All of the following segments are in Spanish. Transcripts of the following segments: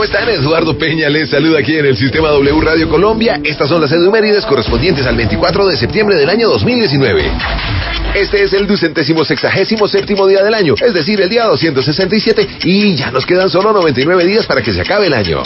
están? Eduardo Peña les saluda aquí en el Sistema W Radio Colombia. Estas son las efemérides correspondientes al 24 de septiembre del año 2019. Este es el 267º día del año, es decir, el día 267, y ya nos quedan solo 99 días para que se acabe el año.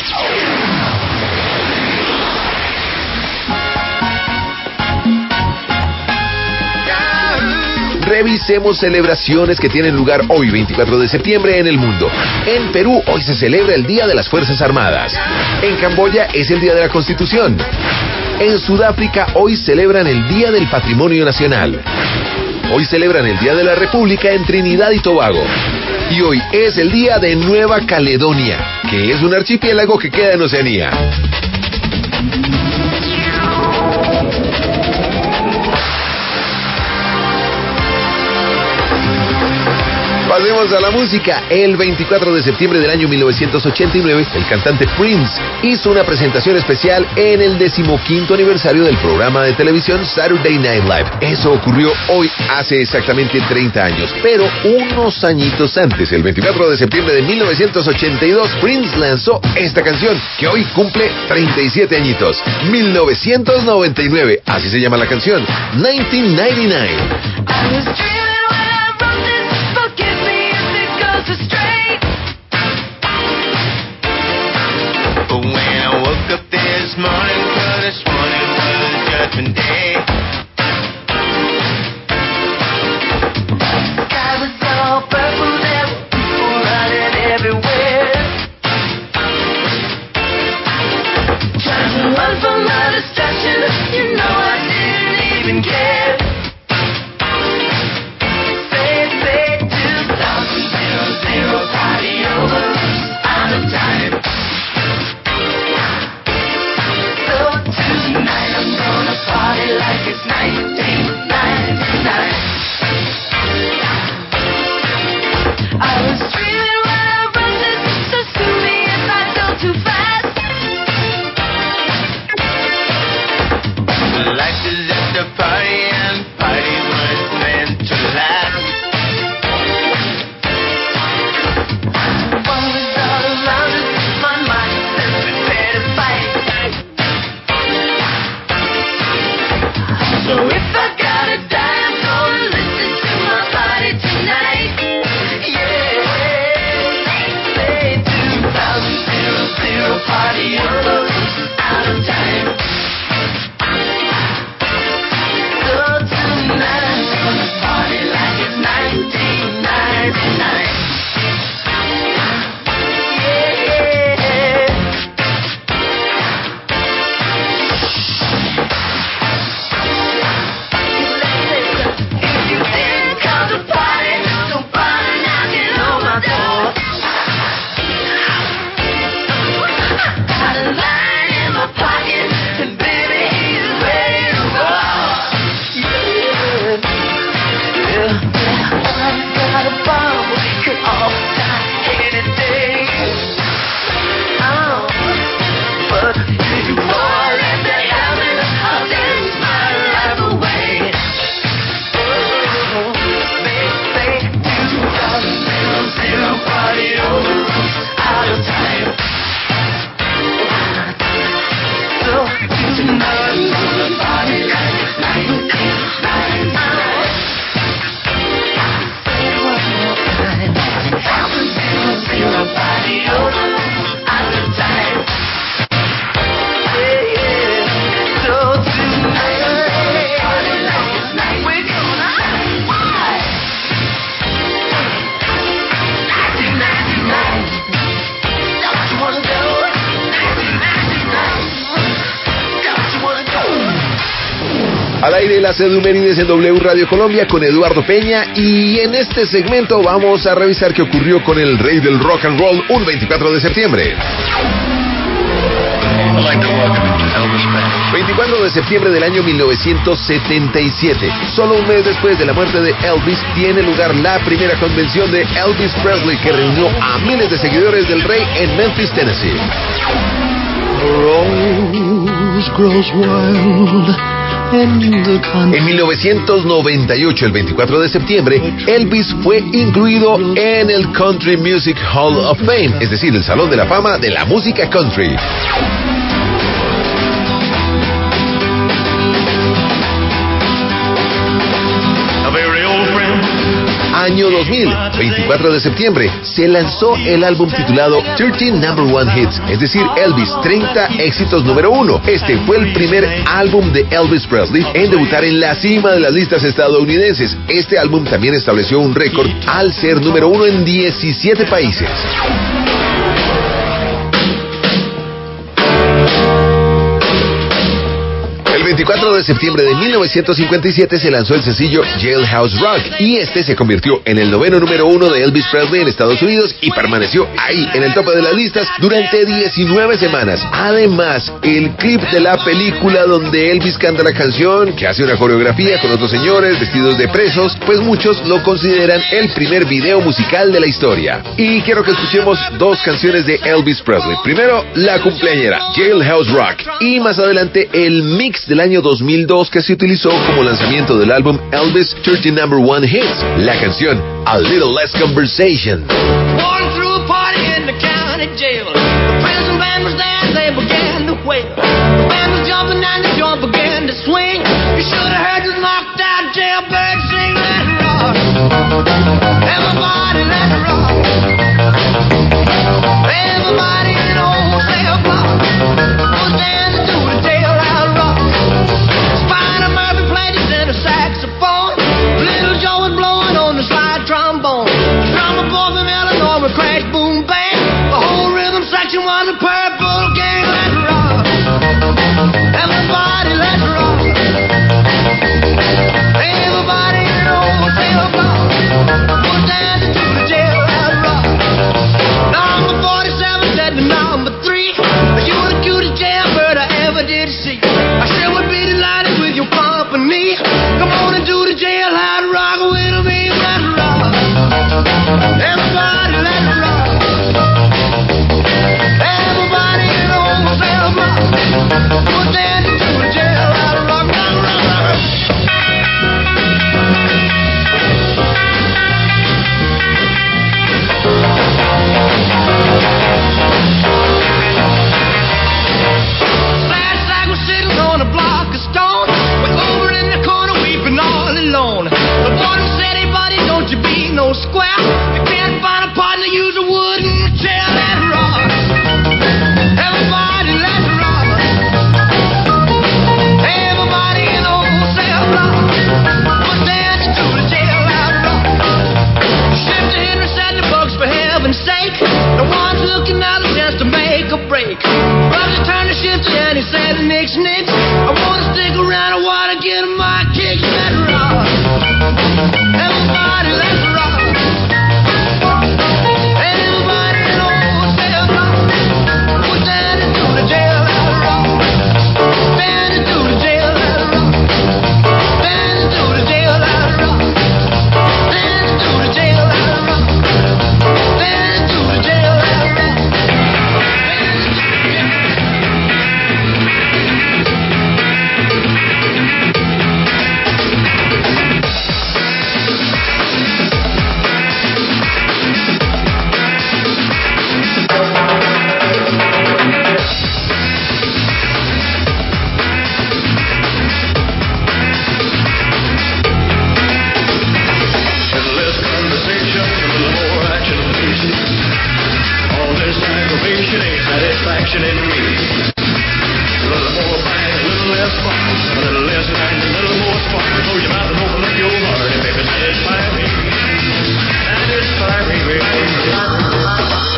Revisemos celebraciones que tienen lugar hoy, 24 de septiembre, en el mundo. En Perú, hoy se celebra el Día de las Fuerzas Armadas. En Camboya es el Día de la Constitución. En Sudáfrica, hoy celebran el Día del Patrimonio Nacional. Hoy celebran el Día de la República en Trinidad y Tobago. Y hoy es el Día de Nueva Caledonia, que es un archipiélago que queda en Oceanía. Pasemos a la música. El 24 de septiembre del año 1989, el cantante Prince hizo una presentación especial en el 15º aniversario del programa de televisión Saturday Night Live. Eso ocurrió hoy hace exactamente 30 años, pero unos añitos antes, el 24 de septiembre de 1982, Prince lanzó esta canción, que hoy cumple 37 añitos. 1999, así se llama la canción, 1999. This morning, 'cause this morning was Judgment Day. Sky was all purple, there were people running everywhere, trying to run from my destruction. You know I didn't even care. Say 2000, party over, out of time. Tonight I'm gonna party like it's 1999. I was dreaming when I wrote this, so sue me if I go too fast. Life is just a party and party was meant to last. One was all around us, my mind said prepare to fight. So if I gotta die, I'm gonna listen to my body tonight. Yeah, say 2000, party over, out of time. So tonight I'm gonna party like it's 1999. Al aire las efemérides en W Radio Colombia con Eduardo Peña, y en este segmento vamos a revisar qué ocurrió con el rey del rock and roll un 24 de septiembre. 24 de septiembre del año 1977. Solo un mes después de la muerte de Elvis, tiene lugar la primera convención de Elvis Presley, que reunió a miles de seguidores del rey en Memphis, Tennessee. The rose grows wild En 1998, el 24 de septiembre, Elvis fue incluido en el Country Music Hall of Fame, es decir, el Salón de la Fama de la música country. Año 2000, 24 de septiembre, se lanzó el álbum titulado 13 Number One Hits, es decir, Elvis, 30 éxitos número 1. Este fue el primer álbum de Elvis Presley en debutar en la cima de las listas estadounidenses. Este álbum también estableció un récord al ser número 1 en 17 países. El 24 de septiembre de 1957 se lanzó el sencillo Jailhouse Rock y este se convirtió en el noveno número 1 de Elvis Presley en Estados Unidos y permaneció ahí en el tope de las listas durante 19 semanas. Además, el clip de la película donde Elvis canta la canción, que hace una coreografía con otros señores vestidos de presos, pues muchos lo consideran el primer video musical de la historia. Y quiero que escuchemos dos canciones de Elvis Presley. Primero, la cumpleañera, Jailhouse Rock, y más adelante el mix del año 2002 que se utilizó como lanzamiento del álbum Elvis 30 Number One Hits, la canción A Little Less Conversation. Walking through a party in the county jail. The prison band was there, they began to wail. The band was jumping and the joint began to swing. You should have heard the knocked out jailbird sing, let it rock. Everybody let it rock. Everybody in the old cell block was dancing to the jailhouse rock. Spider Murphy played his tenor saxophone. Little Joe was blowing on the slide trombone. Drummer boy from Illinois with crash boom bang. The whole rhythm section was a purple gang. Let's rock. Everybody let's rock. Everybody in the old cell block was dancing to the jailhouse rock. Number 47 said to number 3, you were the cutest jailbird I ever did see. I sure would be delighted with your company. Come on and do the jailhouse rock with me. Let's rock. Everybody let's rock. Everybody in the old cell block was dancing to the jailhouse rock. Rock, rock, rock. Last night we're sitting on a block of stone. We're over in the corner weeping all alone. The warden said, hey buddy, don't you be no square. You can't find a partner, use a wooden chair. Let's rock. Everybody let's rock. Everybody in the old cell block was dancing to the jailhouse rock. Shifter Henry said the books for heaven's sake. The one's looking out a chance to make a break. Roger turned to Shifter and he said, nix, nix. I wanna stick around, I wanna get my kicks. Let's rock. Everybody let's rock. Everybody in the old cell block was dancing to the jailhouse rock. Dancing to the jailhouse rock. Dancing to the jailhouse rock. Dancing to the jailhouse rock. Dancing to the jailhouse rock. Little less conversation, a little more action, please. All this aggravation ain't satisfaction in me. A little more bang, a little less fun. A little less bang, a little more spark. Close your mouth and open up your heart, and baby, satisfy me. Satisfy me, baby.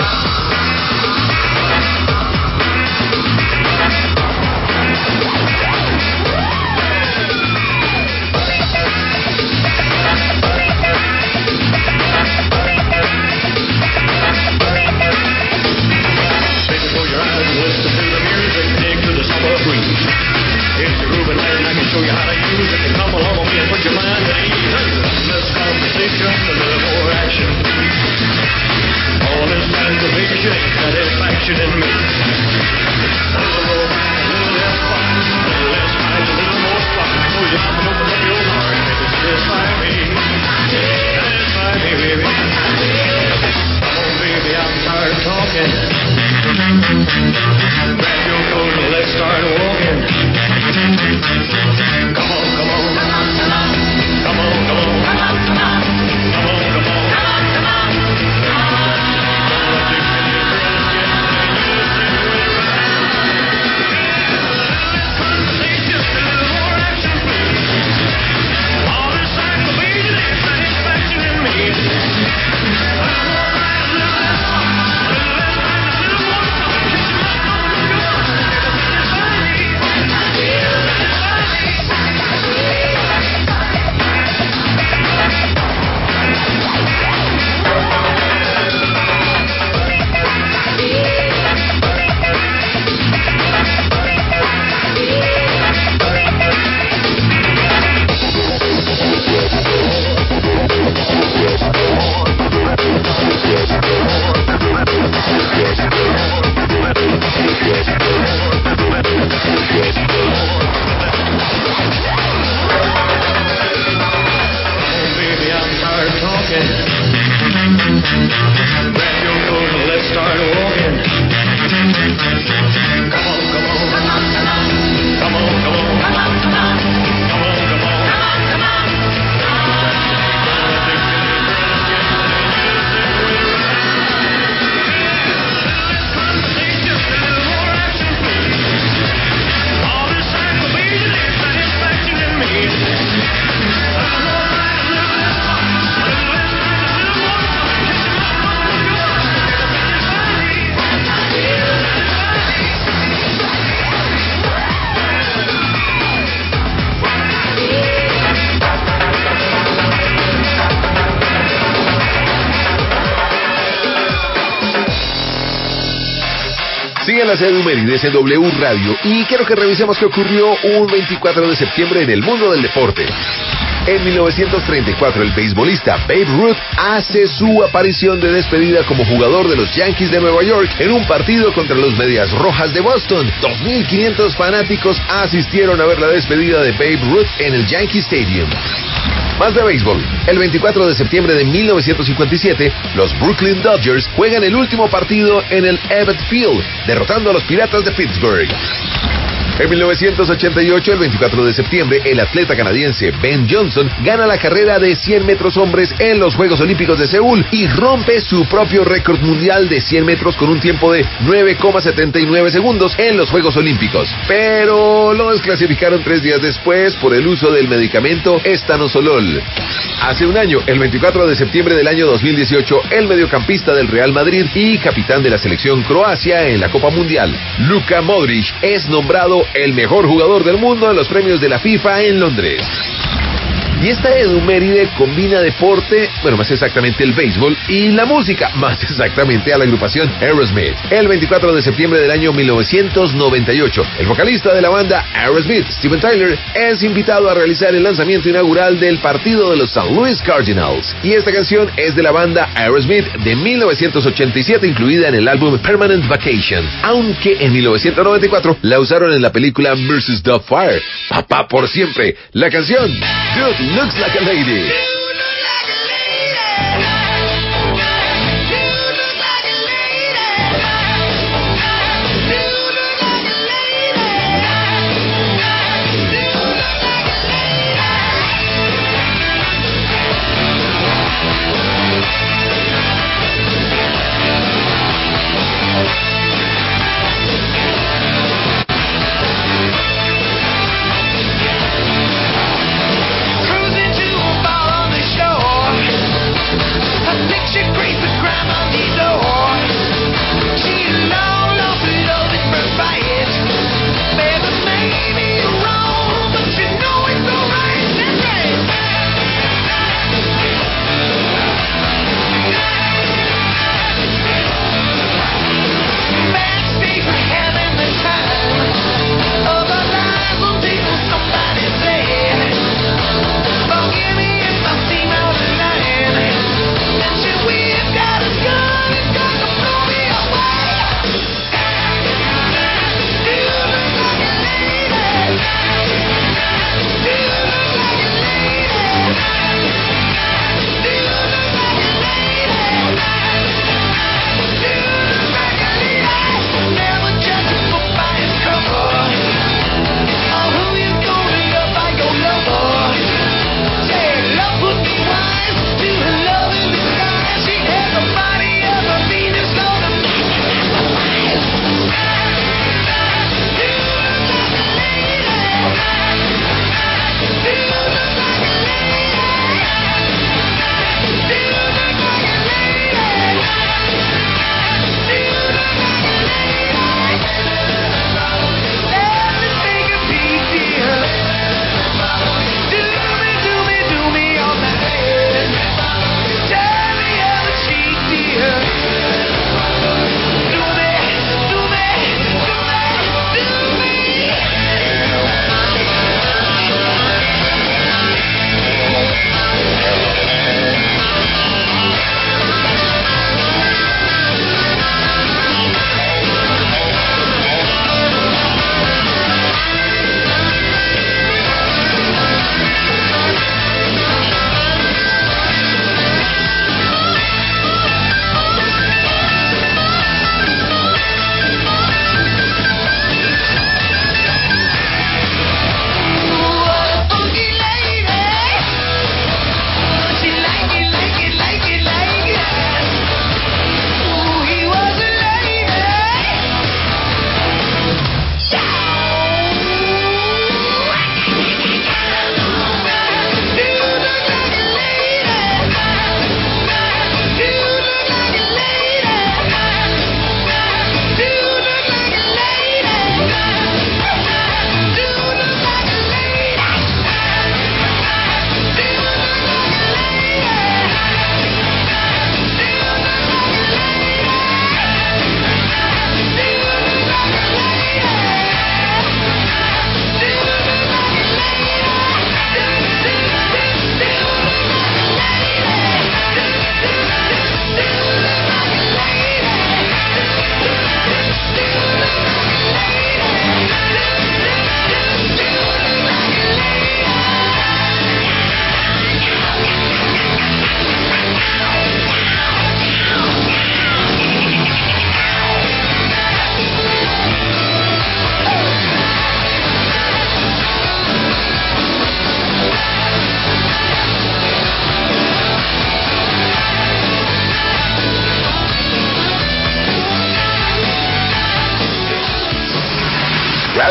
Baby, close your eyes and listen. Grab your coat and let's start walking. Come on, come on. Come on, come on. Come on, come on. Come on, come on. Sigue la Edumérides en W Radio y quiero que revisemos qué ocurrió un 24 de septiembre en el mundo del deporte. En 1934, el beisbolista Babe Ruth hace su aparición de despedida como jugador de los Yankees de Nueva York en un partido contra los Medias Rojas de Boston. 2.500 fanáticos asistieron a ver la despedida de Babe Ruth en el Yankee Stadium. Más de béisbol. El 24 de septiembre de 1957, los Brooklyn Dodgers juegan el último partido en el Ebbett Field, derrotando a los Piratas de Pittsburgh. En 1988, el 24 de septiembre, el atleta canadiense Ben Johnson gana la carrera de 100 metros hombres en los Juegos Olímpicos de Seúl y rompe su propio récord mundial de 100 metros con un tiempo de 9,79 segundos en los Juegos Olímpicos. Pero lo desclasificaron 3 días después por el uso del medicamento Estanosolol. Hace un año, el 24 de septiembre del año 2018, el mediocampista del Real Madrid y capitán de la selección Croacia en la Copa Mundial, Luka Modric, es nombrado el mejor jugador del mundo en los premios de la FIFA en Londres. Y esta Eduméride combina deporte, bueno, más exactamente el béisbol, y la música, más exactamente a la agrupación Aerosmith. El 24 de septiembre del año 1998, el vocalista de la banda Aerosmith, Steven Tyler, es invitado a realizar el lanzamiento inaugural del partido de los St. Louis Cardinals. Y esta canción es de la banda Aerosmith de 1987, incluida en el álbum Permanent Vacation, aunque en 1994 la usaron en la película Mrs. Doubtfire. Papá por siempre, la canción Dude Looks Like a Lady. Cruising to a bar on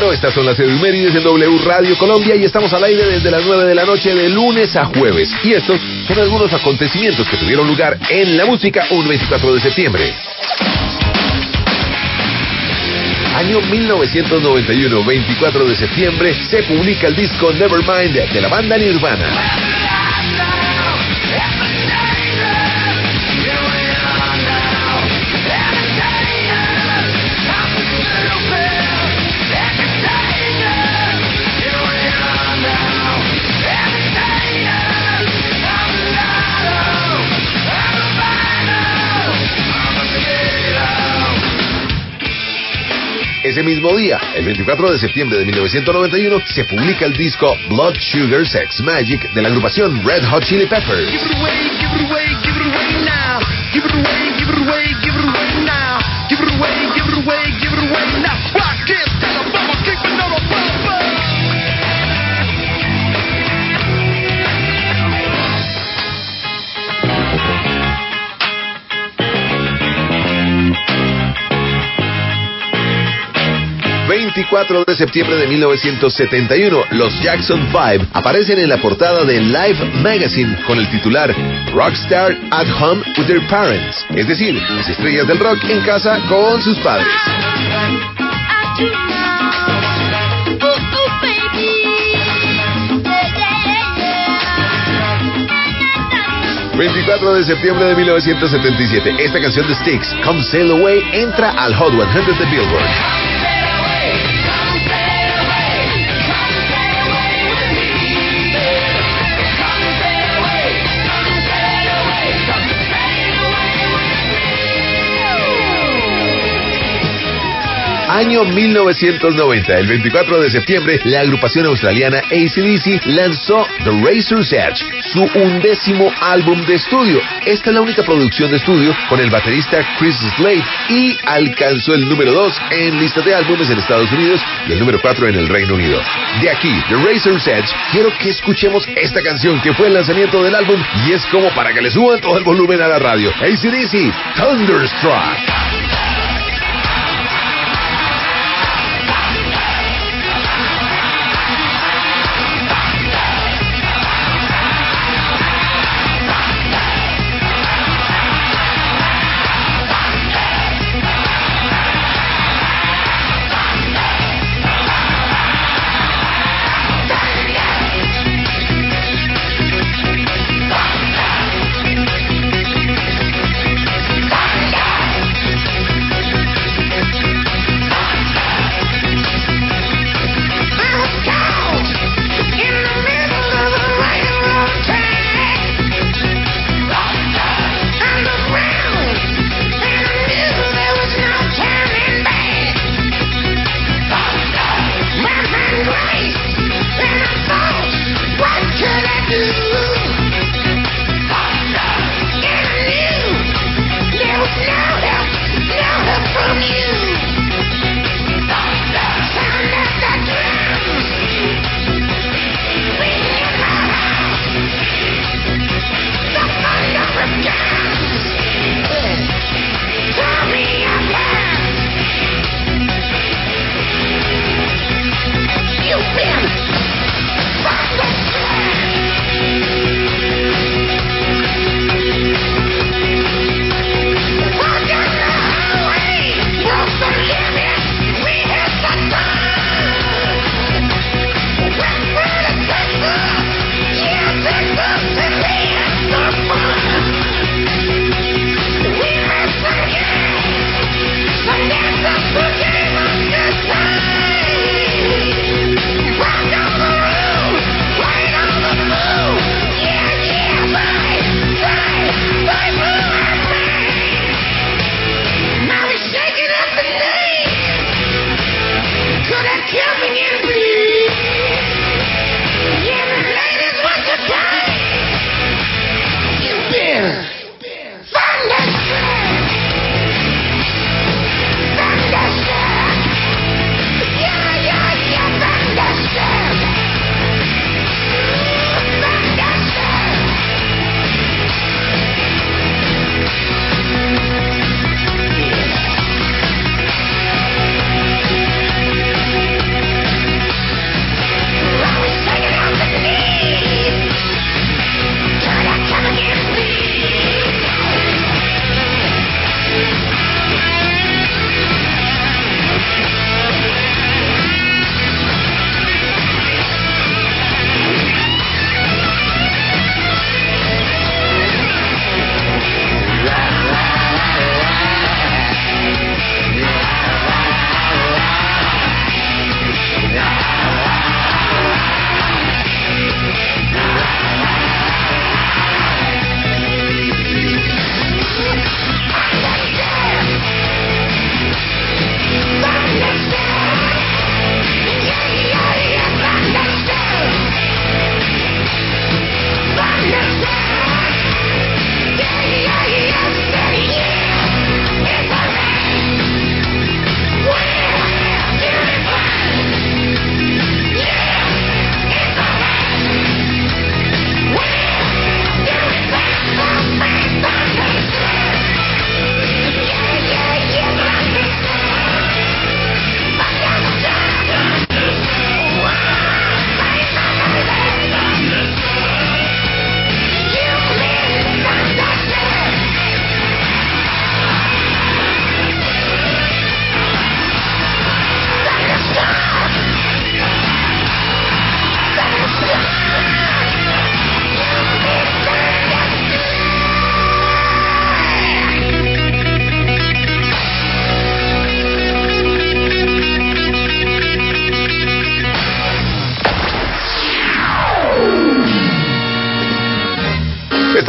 Claro, estas son las efemérides en W Radio Colombia y estamos al aire desde las 9 de la noche de lunes a jueves. Y estos son algunos acontecimientos que tuvieron lugar en la música un 24 de septiembre. Año 1991, 24 de septiembre, se publica el disco Nevermind de la banda Nirvana. Ese mismo día, el 24 de septiembre de 1991, se publica el disco Blood Sugar Sex Magic de la agrupación Red Hot Chili Peppers. Give it away, give it away, give it away now. Give it away, give it away, give it away now. Give it away, give it away, give it away now. Rock this, tell 'em I'ma keep it on a bumper. 24 de septiembre de 1971, los Jackson 5 aparecen en la portada de Life Magazine con el titular Rockstar at Home with Their Parents, es decir, las estrellas del rock en casa con sus padres. 24 de septiembre de 1977, esta canción de Styx, Come Sail Away, entra al Hot 100 de Billboard. Año 1990, el 24 de septiembre, la agrupación australiana AC/DC lanzó The Razor's Edge, su 11º álbum de estudio. Esta es la única producción de estudio con el baterista Chris Slade y alcanzó el número 2 en lista de álbumes en Estados Unidos y el número 4 en el Reino Unido. De aquí, The Razor's Edge, quiero que escuchemos esta canción que fue el lanzamiento del álbum y es como para que le suban todo el volumen a la radio. AC/DC, Thunderstruck.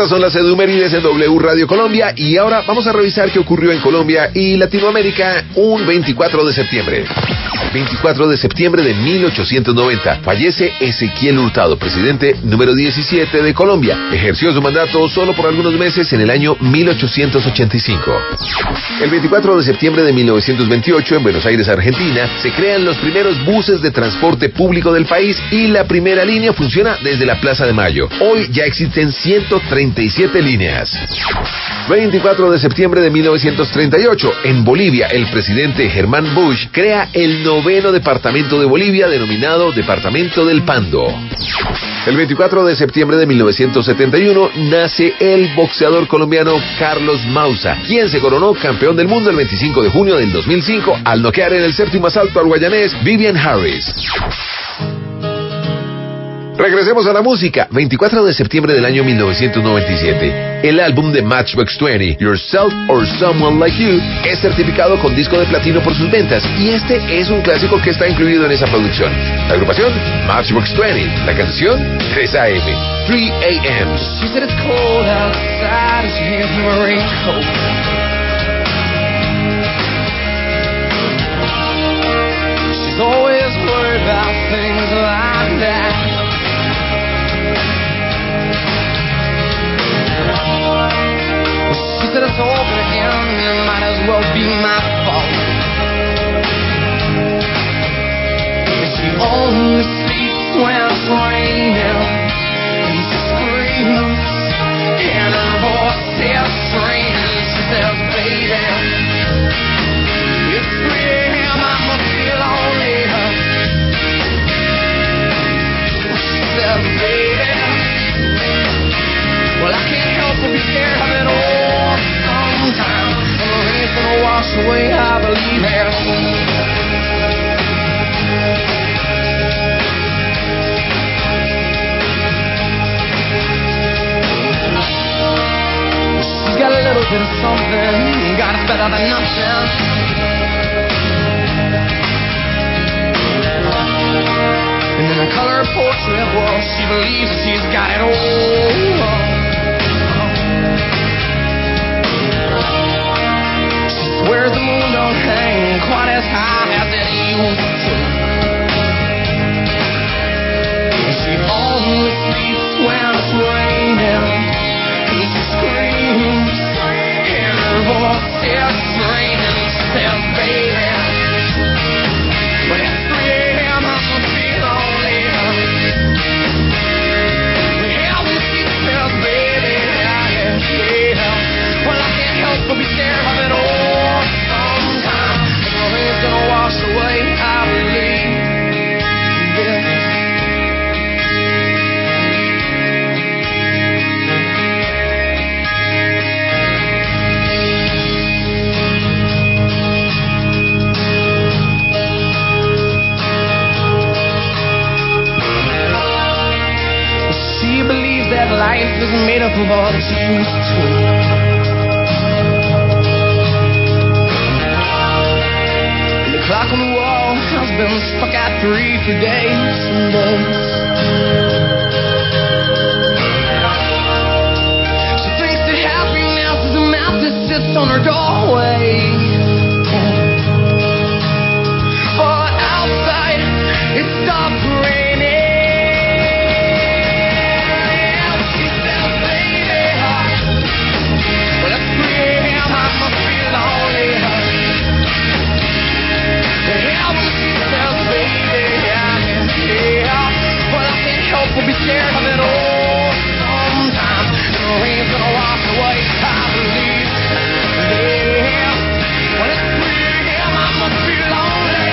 Estas son las edumérides en W Radio Colombia y ahora vamos a revisar qué ocurrió en Colombia y Latinoamérica un 24 de septiembre. 24 de septiembre de 1890, fallece Ezequiel Hurtado, presidente número 17 de Colombia. Ejerció su mandato solo por algunos meses en el año 1885. El 24 de septiembre de 1928, en Buenos Aires, Argentina, se crean los primeros buses de transporte público del país y la primera línea funciona desde la Plaza de Mayo. Hoy ya existen 137 líneas. 24 de septiembre de 1938, en Bolivia, el presidente Germán Bush crea el 9º departamento de Bolivia, denominado Departamento del Pando. El 24 de septiembre de 1971 nace el boxeador colombiano Carlos Mausa, quien se coronó campeón del mundo el 25 de junio del 2005 al noquear en el séptimo asalto al guayanés Vivian Harris. Regresemos a la música. 24 de septiembre del año 1997. El álbum de Matchbox 20, Yourself or Someone Like You, es certificado con disco de platino por sus ventas y este es un clásico que está incluido en esa producción. La agrupación Matchbox 20, la canción 3 AM, 3 AM. She said it's cold outside and she hands me a raincoat. She's always worried about things like that. She said it's all gonna end and it might as well be my fault. And she only sleeps when it's raining. And she screams and her voice is strange. She says, baby, it's 3 AM, I must be lonely. She says, baby, well, I can't help but be scared of it all sometimes. And the rain's gonna wash away, I believe it. She's got a little bit of something, got it better than nothing. And in a color portrait, well, she believes she's got it all. Where the moon don't hang quite as high as it used to. And she only sleeps when it's raining. And she screams, and her voice is strange. And she says, baby, but it's 3 AM, I must be lonely. Yeah, when she says, baby, yeah, well, I can't help but be scared of it all. Gonna wash away, I believe. She believes that life is made up of all that she used to. The clock on the wall has been stuck at 3 for days and days. She thinks that happiness is a mouth that sits on her doorway. But outside it stopped raining. And she says, baby, well, it's 3 AM, I must be lonely. We'll be scared of it all sometimes. The rain's gonna wash away, I believe. Yeah. When it's 3 AM, I must be lonely.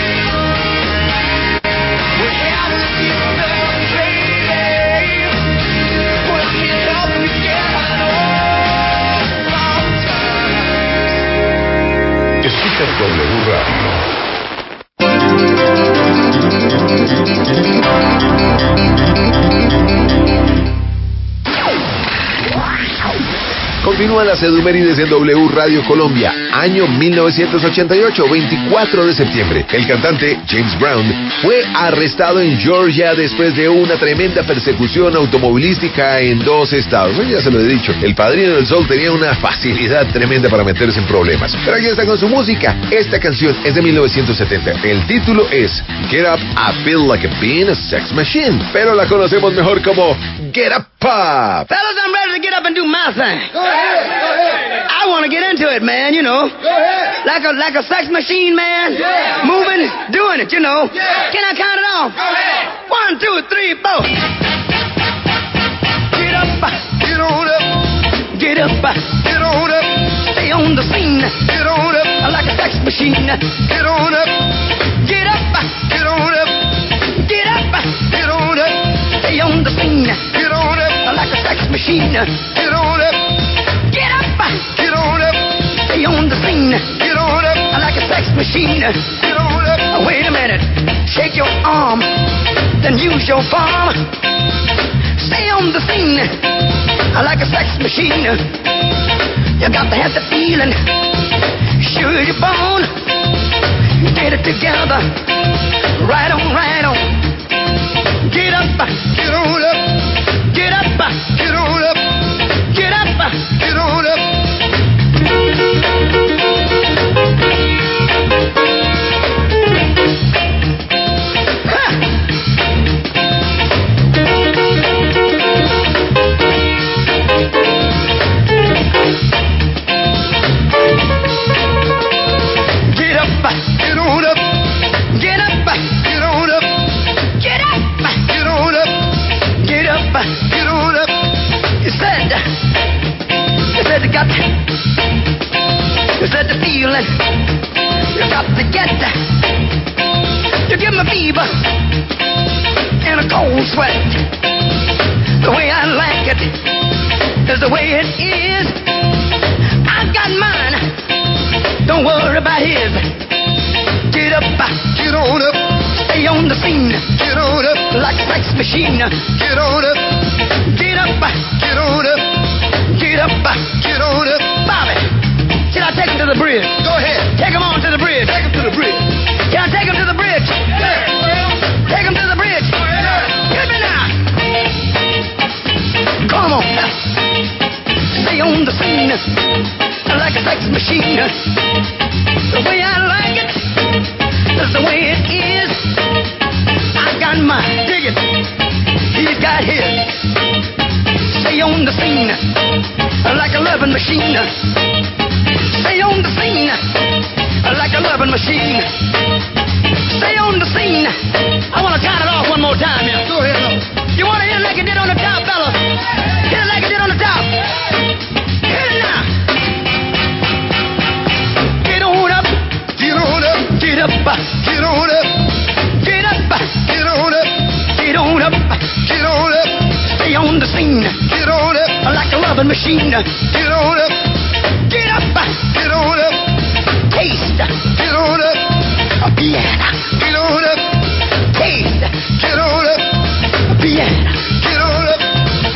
Well, yeah, when she says, baby, well, I can't help but be scared of it all sometimes. Escuchas W Radio. Continúan las edumérides en W Radio Colombia, año 1988, 24 de septiembre. El cantante James Brown fue arrestado en Georgia después de una tremenda persecución automovilística en 2 estados. Ya se lo he dicho, el Padrino del Sol tenía una facilidad tremenda para meterse en problemas. Pero aquí está con su música. Esta canción es de 1970. El título es Get Up, I Feel Like a Being a Sex Machine, pero la conocemos mejor como Get Up Pop. Fellas, I'm ready to get up and do my thing. Go ahead. I want to get into it, man, you know. Go ahead. Like a sex machine, man. Yeah. Moving, doing it, you know. Yeah. Can I count it off? Go ahead. 1, 2, 3, 4. Get up, Get on up. get up, Get on up. stay on the scene. Get on up. Like a sex machine. Get on up. Get up, Get on up. get up, Get on up. stay on the scene. Get on up. Like a sex machine. Get on up. Get up, Get on up. stay on the scene. Get on up. Like a sex machine. Get on up. Wait a minute. Shake your arm, then use your palm. Stay on the scene like a sex machine. You got to have the feeling. Sure as you're born. Get it together. Right on, right on. Get up, Get on up. get up, Get on up. get up. Get on up. Get up, Get on up. get up, Get on up. get up, Get on up. get up. Get on up. You said you said the feeling. You got to get that. You give me fever and a cold sweat. The way I like it is the way it is. I got mine. Don't worry about his. Get up, Get on up. stay on the scene Get on up. like a sex machine. Get on up. Get up, Get on up. get up. Get on up. Bobby, can I take him to the bridge? Go ahead. Take him on to the bridge. Take him to the bridge. Can I take him to the bridge? Yeah. Take him to the bridge. Hit me now. Come on. Stay on the scene like a sex machine. The way I like it is the way it is. I got mine. Dig it. He's got his. Stay on the scene like a loving machine. Stay on the scene like a loving machine. Stay on the scene. I want to count it off one more time here. Go ahead, Lord. You want to hit it like it did on the top, fella? Hit it like it did on the top. Hit it now. Get on up. Get on up. Get up. Get on up. Get up. Get on up. Get on up. Get on up. Stay on the scene Get on up. like a loving machine. Get on up. Get up. Get on up. Taste Get on up. a piano. Get on up. Taste Get on up. a piano. Get on up.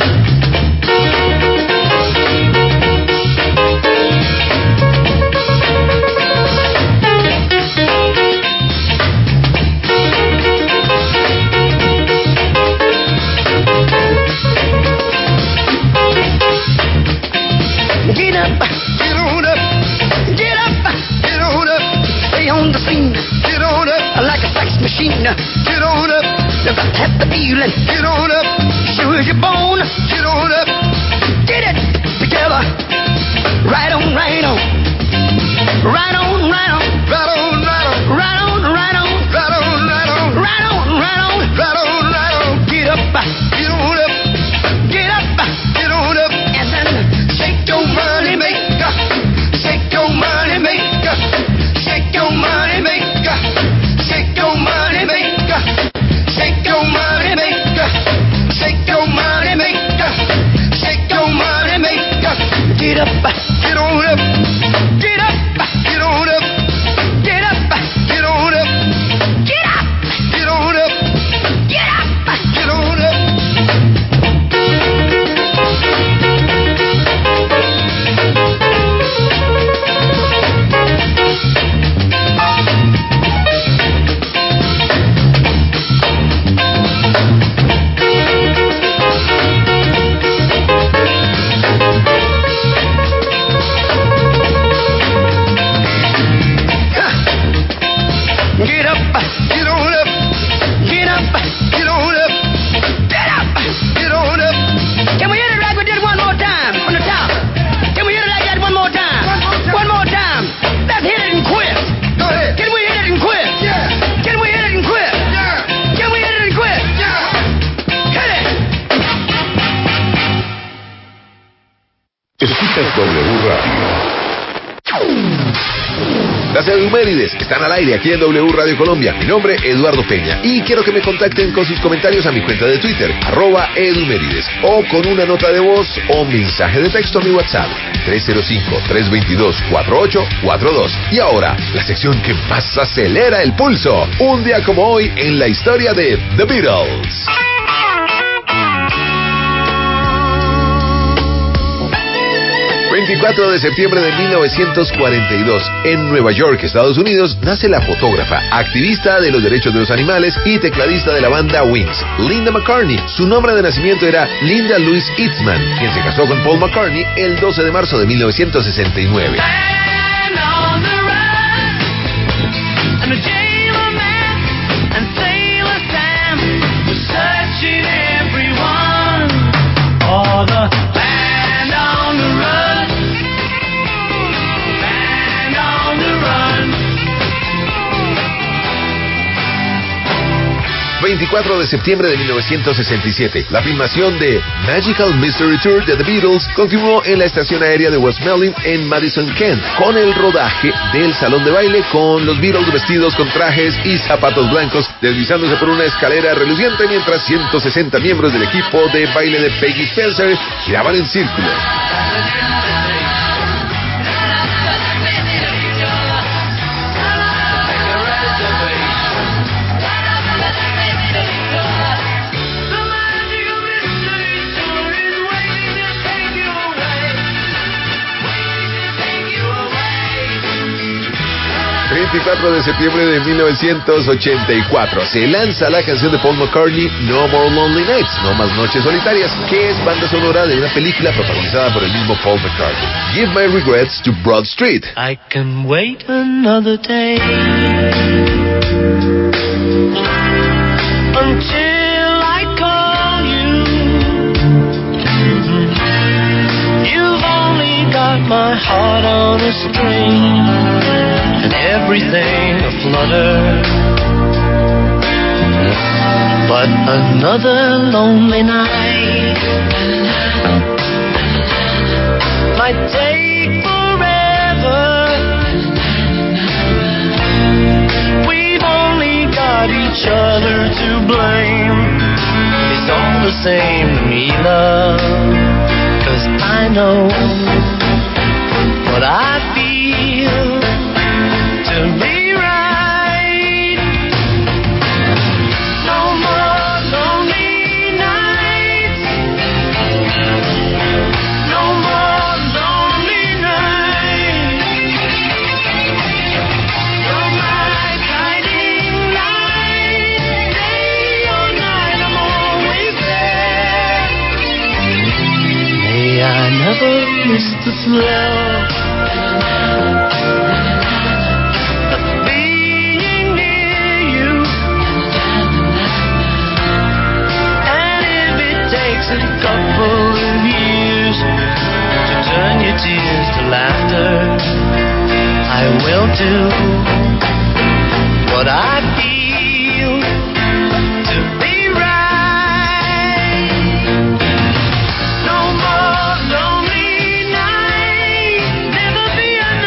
Get up. Get on up. Get up. Get on up. Stay on the scene Get on up. like a sex machine. Get on up. You got to have the feeling. Get on up. Sure as you're born. Get on up. Get it together. Right on, right on. Right on, right on. Right on, right on. Right on, right on. Right on, right on. Right on, right on. Right on, right on. Get up. Get on up. Get up. Get on up. And then shake your money maker. Shake your money maker. Shake your money maker. Shake your money maker. Shake your money maker. Shake your money maker. Shake your money maker. Get up. Get on up. Get up. Get on up. Escuchas W Radio. Las Edumérides están al aire aquí en W Radio Colombia. Mi nombre es Eduardo Peña y quiero que me contacten con sus comentarios a mi cuenta de Twitter, @Edumérides, o con una nota de voz o mensaje de texto a mi WhatsApp, 305-322-4842. Y ahora, la sección que más acelera el pulso. Un día como hoy en la historia de The Beatles. 24 de septiembre de 1942, en Nueva York, Estados Unidos, nace la fotógrafa, activista de los derechos de los animales y tecladista de la banda Wings, Linda McCartney. Su nombre de nacimiento era Linda Louise Eastman, quien se casó con Paul McCartney el 12 de marzo de 1969. ...24 de septiembre de 1967... ...la filmación de Magical Mystery Tour de The Beatles... ...continuó en la estación aérea de Westmoreland... ...en Madison, Kent... ...con el rodaje del salón de baile... ...con los Beatles vestidos con trajes y zapatos blancos... ...deslizándose por una escalera reluciente... ...mientras 160 miembros del equipo de baile de Peggy Spencer... ...giraban en círculo. El 24 de septiembre de 1984 se lanza la canción de Paul McCartney, No More Lonely Nights, No Más Noches Solitarias, que es banda sonora de una película protagonizada por el mismo Paul McCartney. Give My Regrets to Broad Street. I can wait another day until I call you. You've only got my heart on a string and everything aflutter. But another lonely night might take forever. We've only got each other to blame. It's all the same to me, love, 'cause I know what I feel to be right. No more lonely nights. No more lonely nights. You're my guiding light. Day or night, I'm always there. May I never miss the thrill of being near you. And if it takes a couple of years to turn your tears to laughter, I will do what I feel to be right. No more lonely nights, never be another.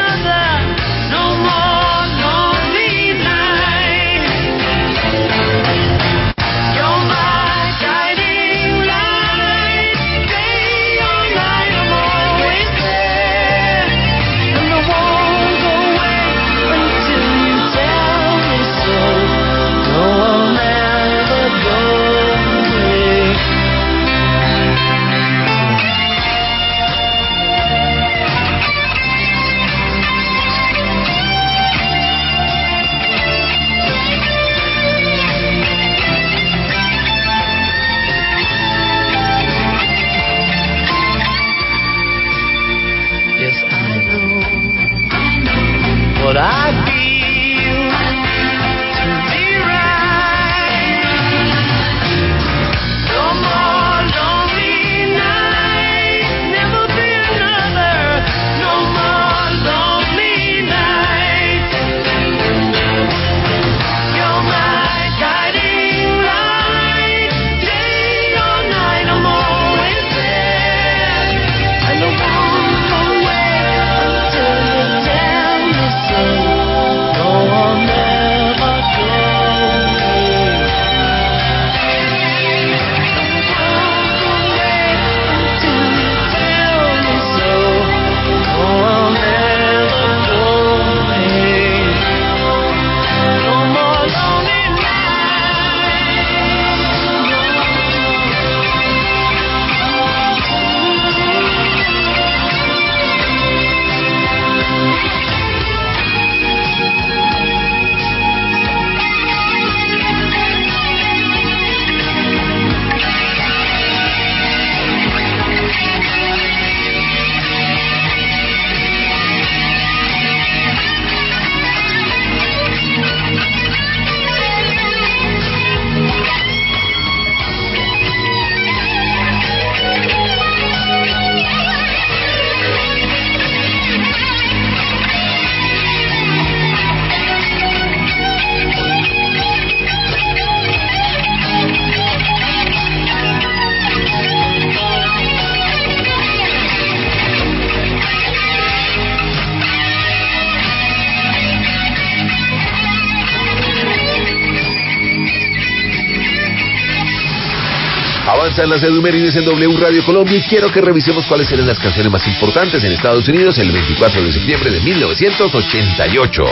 avanzan las edumérides en W Radio Colombia y quiero que revisemos cuáles eran las canciones más importantes en Estados Unidos el 24 de septiembre de 1988.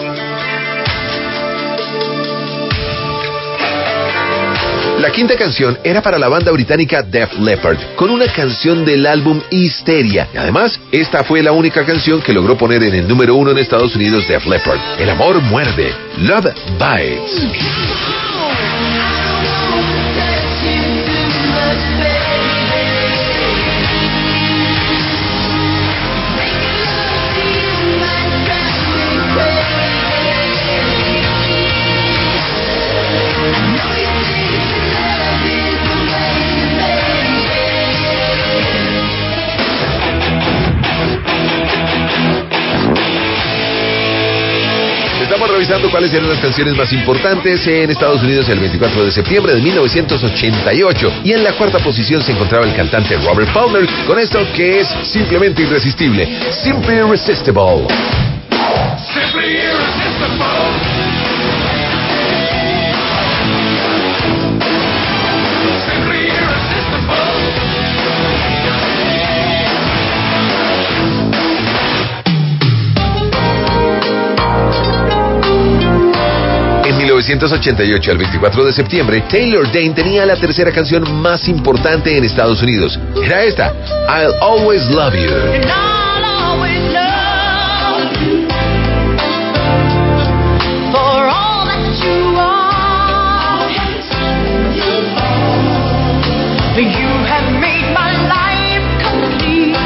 La quinta canción era para la banda británica Def Leppard, con una canción del álbum Hysteria. Y además, esta fue la única canción que logró poner en el número 1 en Estados Unidos Def Leppard. El amor muerde. Love Bites. Estamos revisando cuáles eran las canciones más importantes en Estados Unidos el 24 de septiembre de 1988. Y en la cuarta posición se encontraba el cantante Robert Palmer con esto que es simplemente irresistible. Simply Irresistible. Simply irresistible. Simply irresistible. En 1988, el 24 de septiembre, Taylor Dayne tenía la tercera canción más importante en Estados Unidos. Era esta, I'll Always Love You. And I'll always love you for all that you are. You have made my life complete.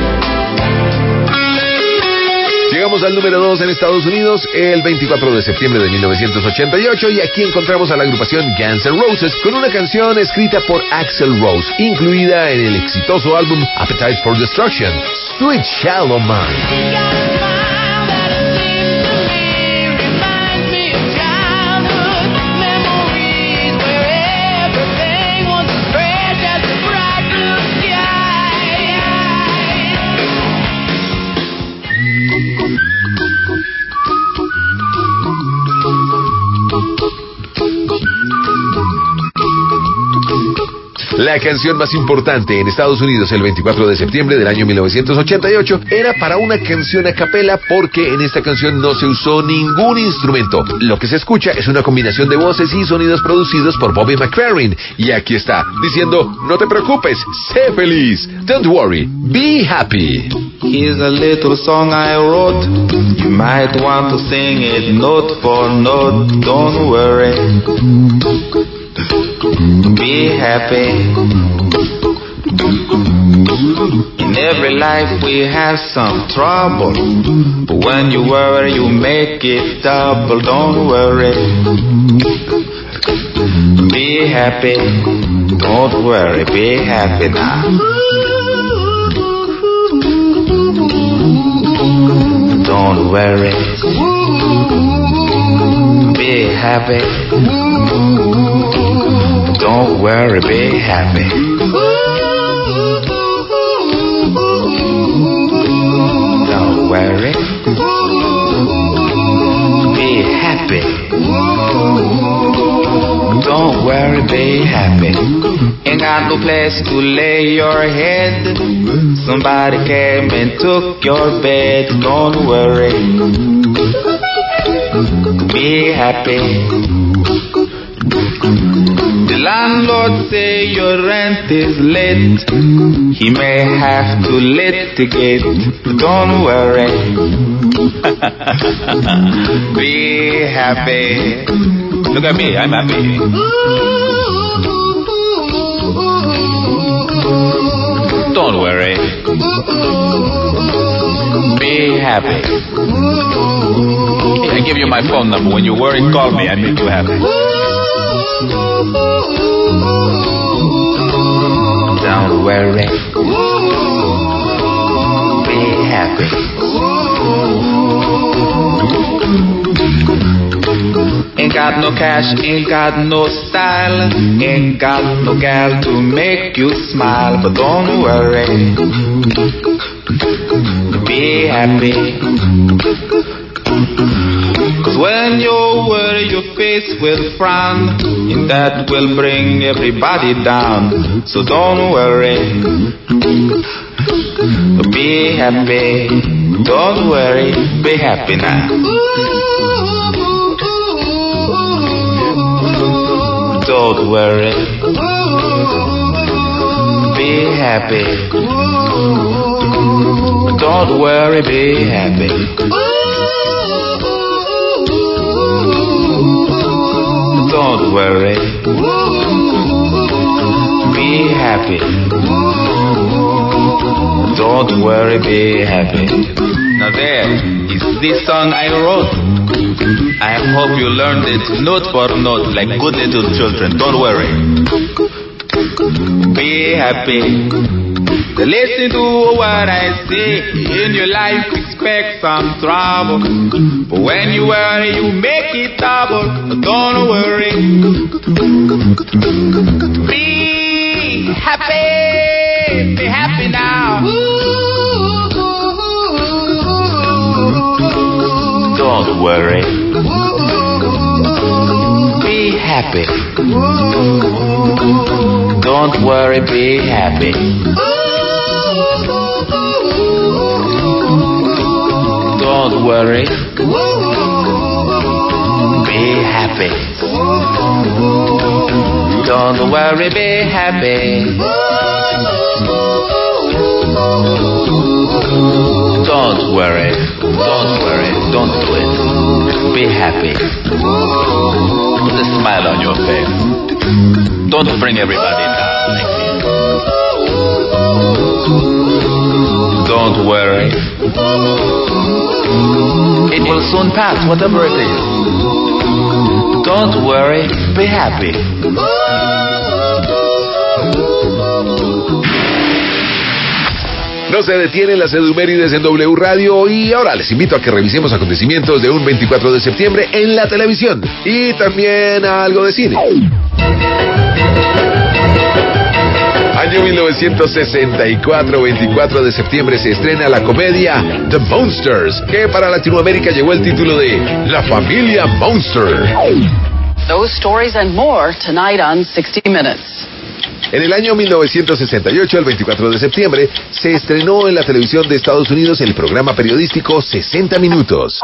Llegamos al número 2 en Estados Unidos el 24 de septiembre de 1988 y aquí encontramos a la agrupación Guns N' Roses con una canción escrita por Axl Rose, incluida en el exitoso álbum Appetite for Destruction, Sweet Shallow Mind. La canción más importante en Estados Unidos el 24 de septiembre del año 1988 era para una canción a capela porque en esta canción no se usó ningún instrumento. Lo que se escucha es una combinación de voces y sonidos producidos por Bobby McFerrin. Y aquí está, diciendo, no te preocupes, sé feliz. Don't worry, be happy. Here's a little song I wrote. You might want to sing it note for note. Don't worry. Be happy. In every life we have some trouble, but when you worry you make it double. Don't worry. Be happy. Don't worry. Be happy now. Don't worry. Be happy. Don't worry, be happy. Don't worry. Be happy. Don't worry, be happy. Ain't got no place to lay your head. Somebody came and took your bed. Don't worry. Be happy. The landlord say your rent is late. He may have to litigate. Don't worry. Be happy. Look at me, I'm happy. Don't worry. Be happy. I give you my phone number. When you worry, call me. I make you happy. Don't worry. Be happy. Ain't got no cash, ain't got no style, ain't got no gal to make you smile, but don't worry. Be happy. 'Cause when you worry, your face will frown, and that will bring everybody down. So don't worry, be happy. Don't worry, be happy now. Don't worry, be happy. Don't worry, be happy. Don't worry, be happy. Don't worry, be happy. Now there is this song I wrote. I hope you learned it note for note like good little children. Don't worry, be happy. Listen to what I say. In your life expect some trouble, but when you worry you make it double. Don't worry, be happy. Be happy now. Don't worry, be happy. Don't worry, be happy. Don't worry, be happy. Don't worry, be happy. Don't worry, don't do it. Be happy. Put a smile on your face. Don't bring everybody down like this. Don't worry. It will soon pass, whatever it is. Don't worry, be happy. No se detienen las edumérides en W Radio y ahora les invito a que revisemos acontecimientos de un 24 de septiembre en la televisión y también algo de cine. Año 1964, 24 de septiembre, se estrena la comedia The Monsters, que para Latinoamérica llevó el título de La Familia Monster. Those stories and more tonight on 60 Minutes. En el año 1968, el 24 de septiembre, se estrenó en la televisión de Estados Unidos el programa periodístico 60 Minutos.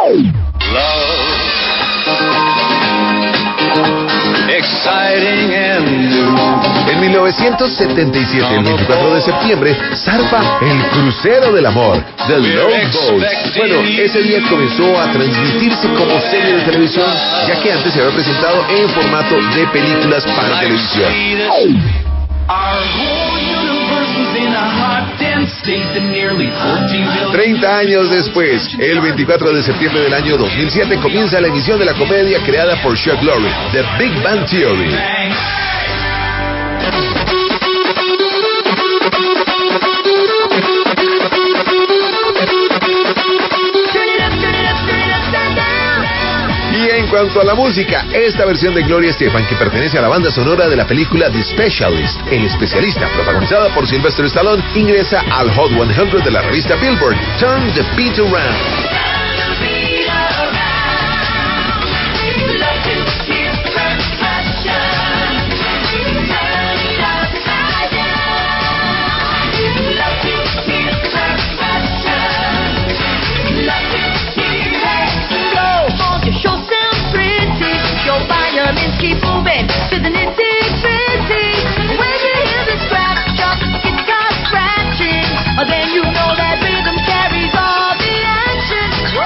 Exciting and new. En 1977, el 24 de septiembre, zarpa el Crucero del Amor, The Love Boat. Bueno, ese día comenzó a transmitirse como serie de televisión, ya que antes se había presentado en formato de películas para televisión. 30 años después, el 24 de septiembre del año 2007, comienza la emisión de la comedia creada por Chuck Lorre, The Big Bang Theory. Y en cuanto a la música, esta versión de Gloria Estefan, que pertenece a la banda sonora de la película The Specialist, El Especialista, protagonizada por Sylvester Stallone, ingresa al Hot 100 de la revista Billboard. Turn the Beat Around. Keep moving to the nitty-gritty. When you hear the scratch up, guitar scratching, then you know that rhythm carries all the action.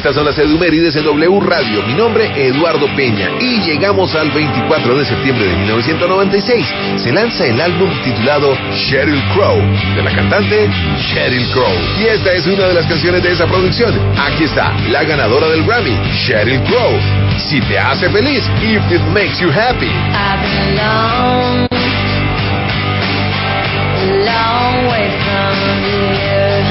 Estas son las Edumérides en W Radio. Mi nombre, Eduardo Peña. Y llegamos al 24 de septiembre de 1996. Se lanza el álbum titulado Sheryl Crow, de la cantante Sheryl Crow. Y esta es una de las canciones de esa producción. Aquí está, la ganadora del Grammy, Sheryl Crow. Si te hace feliz, if it makes you happy. I've been alone, a long way from here.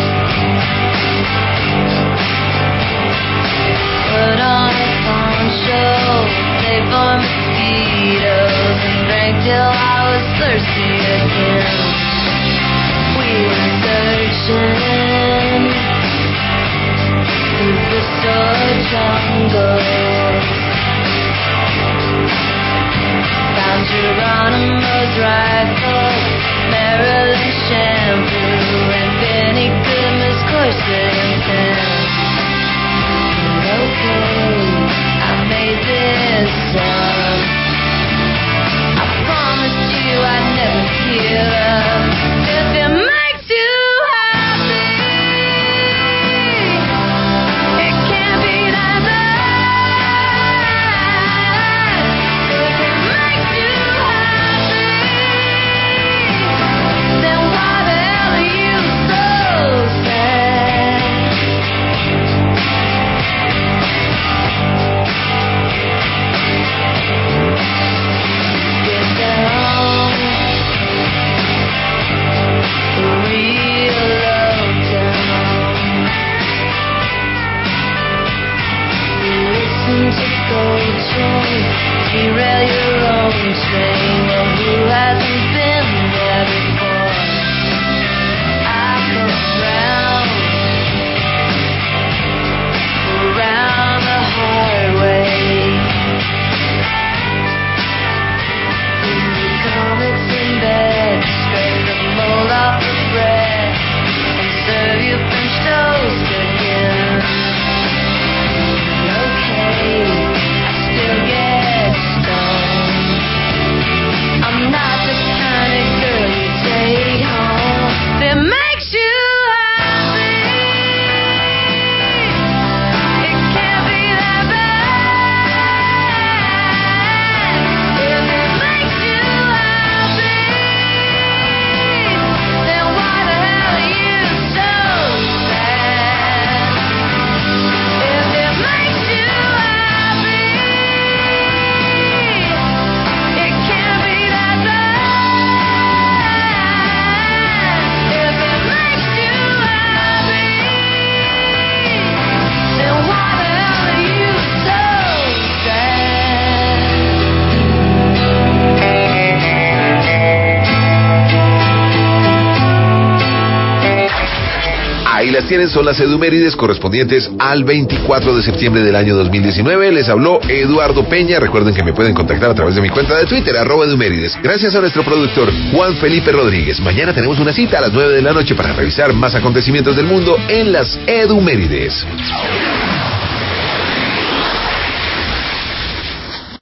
Put on a poncho, play for mosquitoes, and drank till I was thirsty again. We were searching through the Bristol jungle. Found Geronimo's rifle, Maryland shampoo, and Benny Goodman's corset and pants. Okay, I made this song. I promised you I'd never give up. If it makes you happy, it can't be that bad. If it makes you happy, then why the hell are you so sad? Get down, real low down. Listen to Coltrane, derail your own train. Well, who hasn't been there before? I come around the hard way. Comics in bed, scrape the mold off the bread, and serve you French toast again. Okay, I still get stoned. I'm not the kind of girl you take home. If it makes you happy, it can't be that bad. If it makes you happy, then why the hell are you so sad? If it makes you happy, it can't be that bad. If it makes you happy, then why the hell are you so sad? Ahí las tienen, son las Edumérides correspondientes al 24 de septiembre del año 2019. Les habló Eduardo Peña. Recuerden que me pueden contactar a través de mi cuenta de Twitter, @Edumérides. Gracias a nuestro productor, Juan Felipe Rodríguez. Mañana tenemos una cita a las 9 de la noche para revisar más acontecimientos del mundo en las Edumérides.